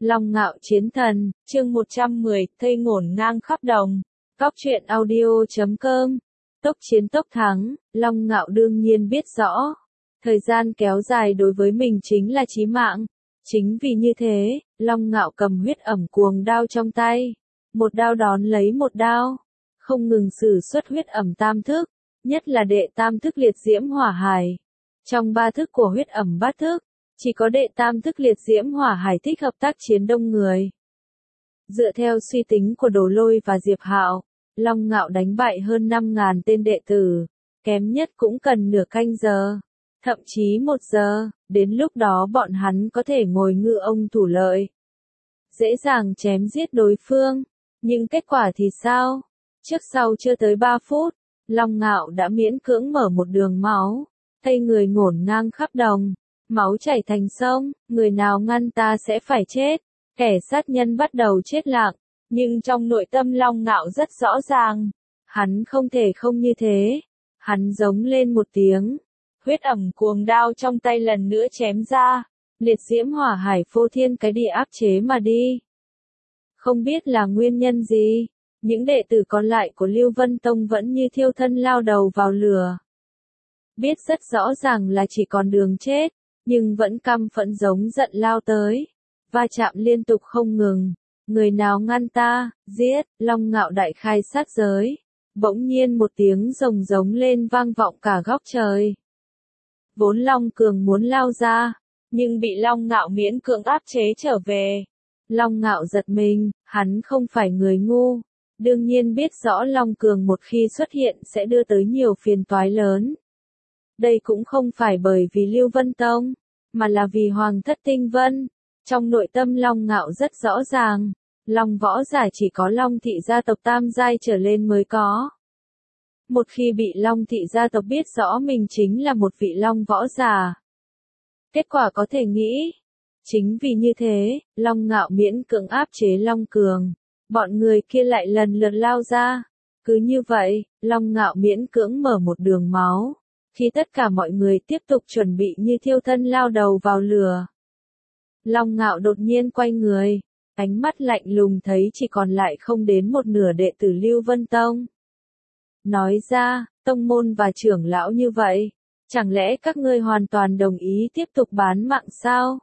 Long Ngạo Chiến Thần, chương 110, thây ngổn ngang khắp đồng. Cóc truyện audio.com. Tốc chiến tốc thắng, Long Ngạo đương nhiên biết rõ. Thời gian kéo dài đối với mình chính là chí mạng. Chính vì như thế, Long Ngạo cầm huyết ẩm cuồng đao trong tay. Một đao đón lấy một đao. Không ngừng sử xuất huyết ẩm tam thức, nhất là đệ tam thức liệt diễm hỏa hải. Trong ba thức của huyết ẩm bát thức, chỉ có đệ tam thức liệt diễm hỏa hải thích hợp tác chiến đông người. Dựa theo suy tính của Đồ Lôi và Diệp Hạo, Long Ngạo đánh bại hơn 5.000 tên đệ tử, kém nhất cũng cần nửa canh giờ, thậm chí 1 giờ, đến lúc đó bọn hắn có thể ngồi ngư ông thủ lợi. Dễ dàng chém giết đối phương, nhưng kết quả thì sao? Trước sau chưa tới 3 phút, Long Ngạo đã miễn cưỡng mở một đường máu, thây người ngổn ngang khắp đồng. Máu chảy thành sông, người nào ngăn ta sẽ phải chết. Kẻ sát nhân bắt đầu chết lặng, nhưng trong nội tâm Long Ngạo rất rõ ràng. Hắn không thể không như thế. Hắn giống lên một tiếng. Huyết ẩm cuồng đao trong tay lần nữa chém ra. Liệt diễm hỏa hải phô thiên cái địa áp chế mà đi. Không biết là nguyên nhân gì, những đệ tử còn lại của Lưu Vân Tông vẫn như thiêu thân lao đầu vào lửa. Biết rất rõ ràng là chỉ còn đường chết, nhưng vẫn căm phẫn giống giận lao tới, va chạm liên tục không ngừng. Người nào ngăn ta, giết, Long Ngạo đại khai sát giới. Bỗng nhiên một tiếng rồng giống lên vang vọng cả góc trời. Vốn Long Cường muốn lao ra, nhưng bị Long Ngạo miễn cưỡng áp chế trở về. Long Ngạo giật mình, hắn không phải người ngu, đương nhiên biết rõ Long Cường một khi xuất hiện sẽ đưa tới nhiều phiền toái lớn. Đây cũng không phải bởi vì Lưu Vân Tông, mà là vì Hoàng thất Tinh Vân. Trong nội tâm Long Ngạo rất rõ ràng, Long võ giả chỉ có Long thị gia tộc tam giai trở lên mới có. Một khi bị Long thị gia tộc biết rõ mình chính là một vị Long võ giả, kết quả có thể nghĩ. Chính vì như thế, Long Ngạo miễn cưỡng áp chế Long Cường, bọn người kia lại lần lượt lao ra. Cứ như vậy, Long Ngạo miễn cưỡng mở một đường máu. Khi tất cả mọi người tiếp tục chuẩn bị như thiêu thân lao đầu vào lửa, Long Ngạo đột nhiên quay người, ánh mắt lạnh lùng thấy chỉ còn lại không đến một nửa đệ tử Lưu Vân Tông. Nói ra, tông môn và trưởng lão như vậy, chẳng lẽ các ngươi hoàn toàn đồng ý tiếp tục bán mạng sao?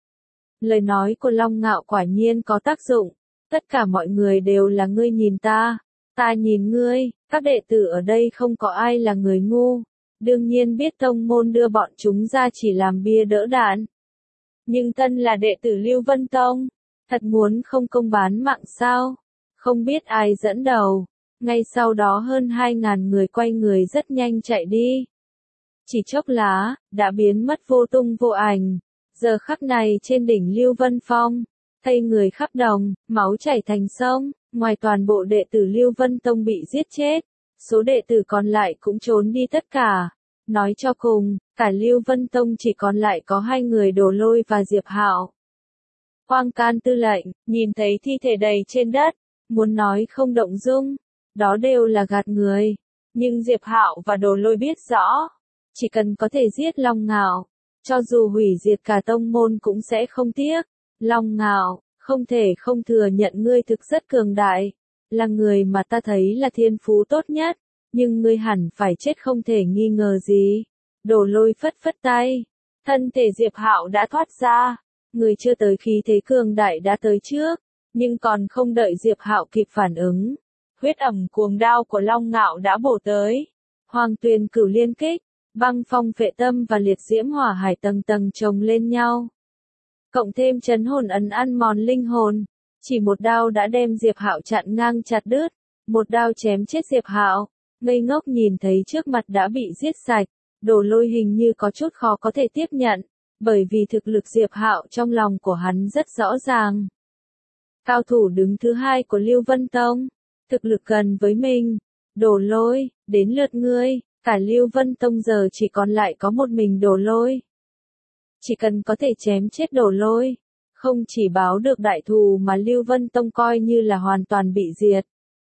Lời nói của Long Ngạo quả nhiên có tác dụng, tất cả mọi người đều là ngươi nhìn ta nhìn ngươi, các đệ tử ở đây không có ai là người ngu. Đương nhiên biết tông môn đưa bọn chúng ra chỉ làm bia đỡ đạn. Nhưng thân là đệ tử Lưu Vân Tông, thật muốn không công bán mạng sao? Không biết ai dẫn đầu. Ngay sau đó hơn 2.000 người quay người rất nhanh chạy đi. Chỉ chốc lát, đã biến mất vô tung vô ảnh. Giờ khắc này trên đỉnh Lưu Vân Phong, thây người khắp đồng, máu chảy thành sông, ngoài toàn bộ đệ tử Lưu Vân Tông bị giết chết. Số đệ tử còn lại cũng trốn đi tất cả. Nói cho cùng, cả Lưu Vân Tông chỉ còn lại có 2 người Đồ Lôi và Diệp Hạo. Hoang Can tư lệnh, nhìn thấy thi thể đầy trên đất, muốn nói không động dung, đó đều là gạt người. Nhưng Diệp Hạo và Đồ Lôi biết rõ, chỉ cần có thể giết Long Ngạo, cho dù hủy diệt cả tông môn cũng sẽ không tiếc. Long Ngạo, không thể không thừa nhận ngươi thực rất cường đại, là người mà ta thấy là thiên phú tốt nhất. Nhưng ngươi hẳn phải chết không thể nghi ngờ gì. Đồ Lôi phất phất tay. Thân thể Diệp Hạo đã thoát ra. Người chưa tới khí thế cường đại đã tới trước. Nhưng còn không đợi Diệp Hạo kịp phản ứng. Huyết ẩm cuồng đao của Long Ngạo đã bổ tới. Hoàng tuyền cửu liên kích. Băng phong phệ tâm và liệt diễm hỏa hải tầng tầng chồng lên nhau. Cộng thêm chấn hồn ấn ăn mòn linh hồn. Chỉ một đao đã đem Diệp Hạo chặn ngang chặt đứt. Một đao chém chết Diệp Hạo. Ngây ngốc nhìn thấy trước mặt đã bị giết sạch, Đồ Lôi hình như có chút khó có thể tiếp nhận, bởi vì thực lực Diệp Hạo trong lòng của hắn rất rõ ràng. Cao thủ đứng thứ 2 của Lưu Vân Tông, thực lực gần với mình. Đồ Lôi, đến lượt ngươi, cả Lưu Vân Tông giờ chỉ còn lại có một mình Đồ Lôi. Chỉ cần có thể chém chết Đồ Lôi, không chỉ báo được đại thù mà Lưu Vân Tông coi như là hoàn toàn bị diệt.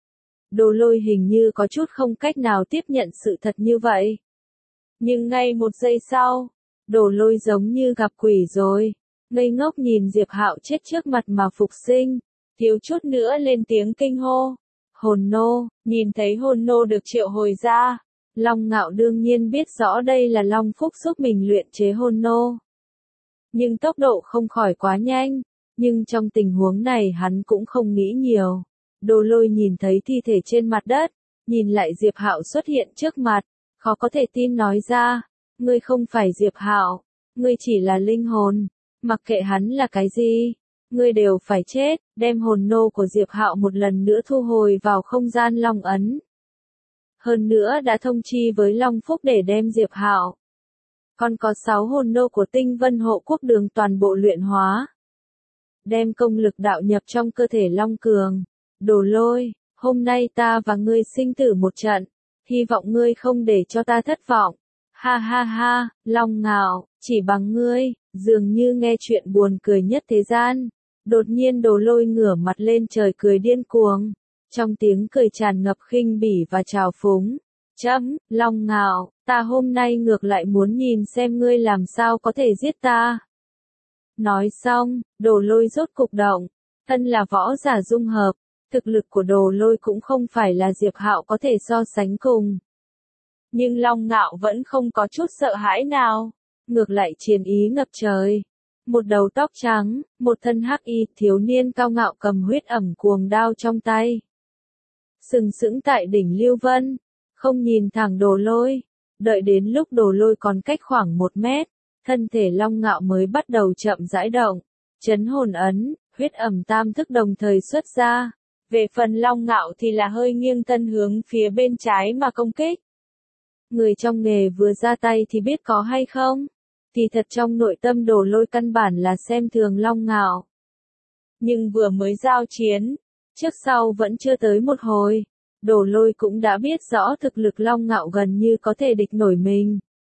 Đồ Lôi hình như có chút không cách nào tiếp nhận sự thật như vậy. Nhưng ngay một giây sau, Đồ Lôi giống như gặp quỷ rồi. ngây ngốc nhìn Diệp Hạo chết trước mặt mà phục sinh, thiếu chút nữa lên tiếng kinh hô. Hồn nô, nhìn thấy hồn nô được triệu hồi ra, Long Ngạo đương nhiên biết rõ đây là Long Phúc giúp mình luyện chế hồn nô. Nhưng tốc độ không khỏi quá nhanh, nhưng trong tình huống này hắn cũng không nghĩ nhiều. Đồ Lôi nhìn thấy thi thể trên mặt đất, nhìn lại Diệp Hạo xuất hiện trước mặt, khó có thể tin nói ra, ngươi không phải Diệp Hạo, ngươi chỉ là linh hồn, mặc kệ hắn là cái gì, ngươi đều phải chết, đem hồn nô của Diệp Hạo một lần nữa thu hồi vào không gian Long ấn. Hơn nữa đã thông chi với Long Phúc để đem Diệp Hạo. Còn có 6 hồn nô của Tinh Vân Hộ Quốc Đường toàn bộ luyện hóa. Đem công lực đạo nhập trong cơ thể Long Cường. Đồ Lôi, hôm nay ta và ngươi sinh tử một trận, hy vọng ngươi không để cho ta thất vọng. Ha ha ha, Long Ngạo, chỉ bằng ngươi, dường như nghe chuyện buồn cười nhất thế gian. Đột nhiên Đồ Lôi ngửa mặt lên trời cười điên cuồng, trong tiếng cười tràn ngập khinh bỉ và trào phúng. Long Ngạo, ta hôm nay ngược lại muốn nhìn xem ngươi làm sao có thể giết ta. Nói xong, Đồ Lôi rốt cục động, thân là võ giả dung hợp, thực lực của Đồ Lôi cũng không phải là Diệp Hạo có thể so sánh cùng. Nhưng Long Ngạo vẫn không có chút sợ hãi nào, ngược lại chiến ý ngập trời. Một đầu tóc trắng, một thân hắc y thiếu niên cao ngạo cầm huyết ẩm cuồng đao trong tay. Sừng sững tại đỉnh Lưu Vân, không nhìn thẳng Đồ Lôi, đợi đến lúc Đồ Lôi còn cách khoảng 1 mét, thân thể Long Ngạo mới bắt đầu chậm rãi động, chấn hồn ấn, huyết ẩm tam thức đồng thời xuất ra. Về phần Long Ngạo thì là hơi nghiêng thân hướng phía bên trái mà công kích. Người trong nghề vừa ra tay thì biết có hay không? Thì thật trong nội tâm Đồ Lôi căn bản là xem thường Long Ngạo. Nhưng vừa mới giao chiến, trước sau vẫn chưa tới một hồi, Đồ Lôi cũng đã biết rõ thực lực Long Ngạo gần như có thể địch nổi mình.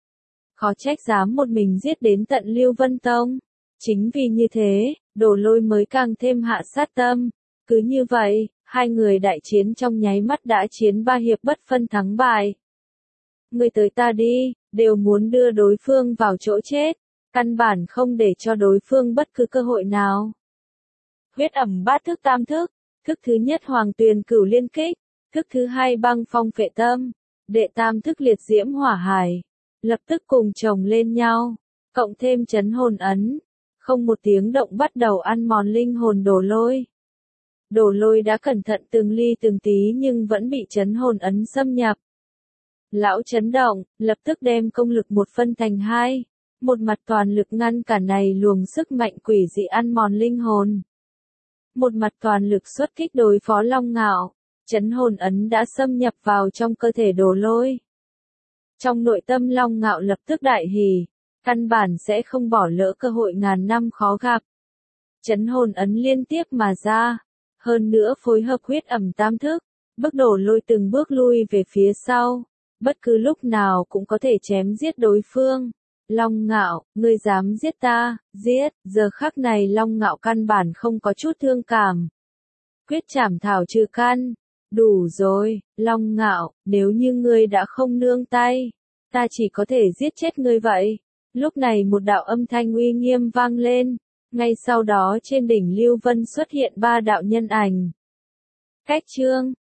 Khó trách dám một mình giết đến tận Lưu Vân Tông. Chính vì như thế, Đồ Lôi mới càng thêm hạ sát tâm. Cứ như vậy, hai người đại chiến trong nháy mắt đã chiến 3 hiệp bất phân thắng bại. Người tới ta đi, đều muốn đưa đối phương vào chỗ chết, căn bản không để cho đối phương bất cứ cơ hội nào. Huyết ẩm bát thức tam thức, thức thứ nhất Hoàng Tuyền Cửu Liên Kích, thức thứ hai Băng Phong Phệ Tâm, đệ tam thức Liệt Diễm Hỏa Hải, lập tức cùng chồng lên nhau, cộng thêm chấn hồn ấn, không một tiếng động bắt đầu ăn mòn linh hồn Đồ Lôi. Đồ Lôi đã cẩn thận từng ly từng tí nhưng vẫn bị chấn hồn ấn xâm nhập. Lão chấn động, lập tức đem công lực một phân thành hai, một mặt toàn lực ngăn cản này luồng sức mạnh quỷ dị ăn mòn linh hồn. Một mặt toàn lực xuất kích đối phó Long Ngạo, chấn hồn ấn đã xâm nhập vào trong cơ thể Đồ Lôi. Trong nội tâm Long Ngạo lập tức đại hỉ, căn bản sẽ không bỏ lỡ cơ hội ngàn năm khó gặp. Chấn hồn ấn liên tiếp mà ra, hơn nữa phối hợp huyết ẩm tam thức, bức Đồ Lôi từng bước lui về phía sau, bất cứ lúc nào cũng có thể chém giết đối phương. Long Ngạo, ngươi dám giết ta, giết, giờ khắc này Long Ngạo căn bản không có chút thương cảm. Quyết chảm thảo trừ căn, đủ rồi, Long Ngạo, nếu như ngươi đã không nương tay, ta chỉ có thể giết chết ngươi vậy. Lúc này một đạo âm thanh uy nghiêm vang lên, ngay sau đó trên đỉnh Lưu Vân xuất hiện 3 đạo nhân ảnh. Cách chương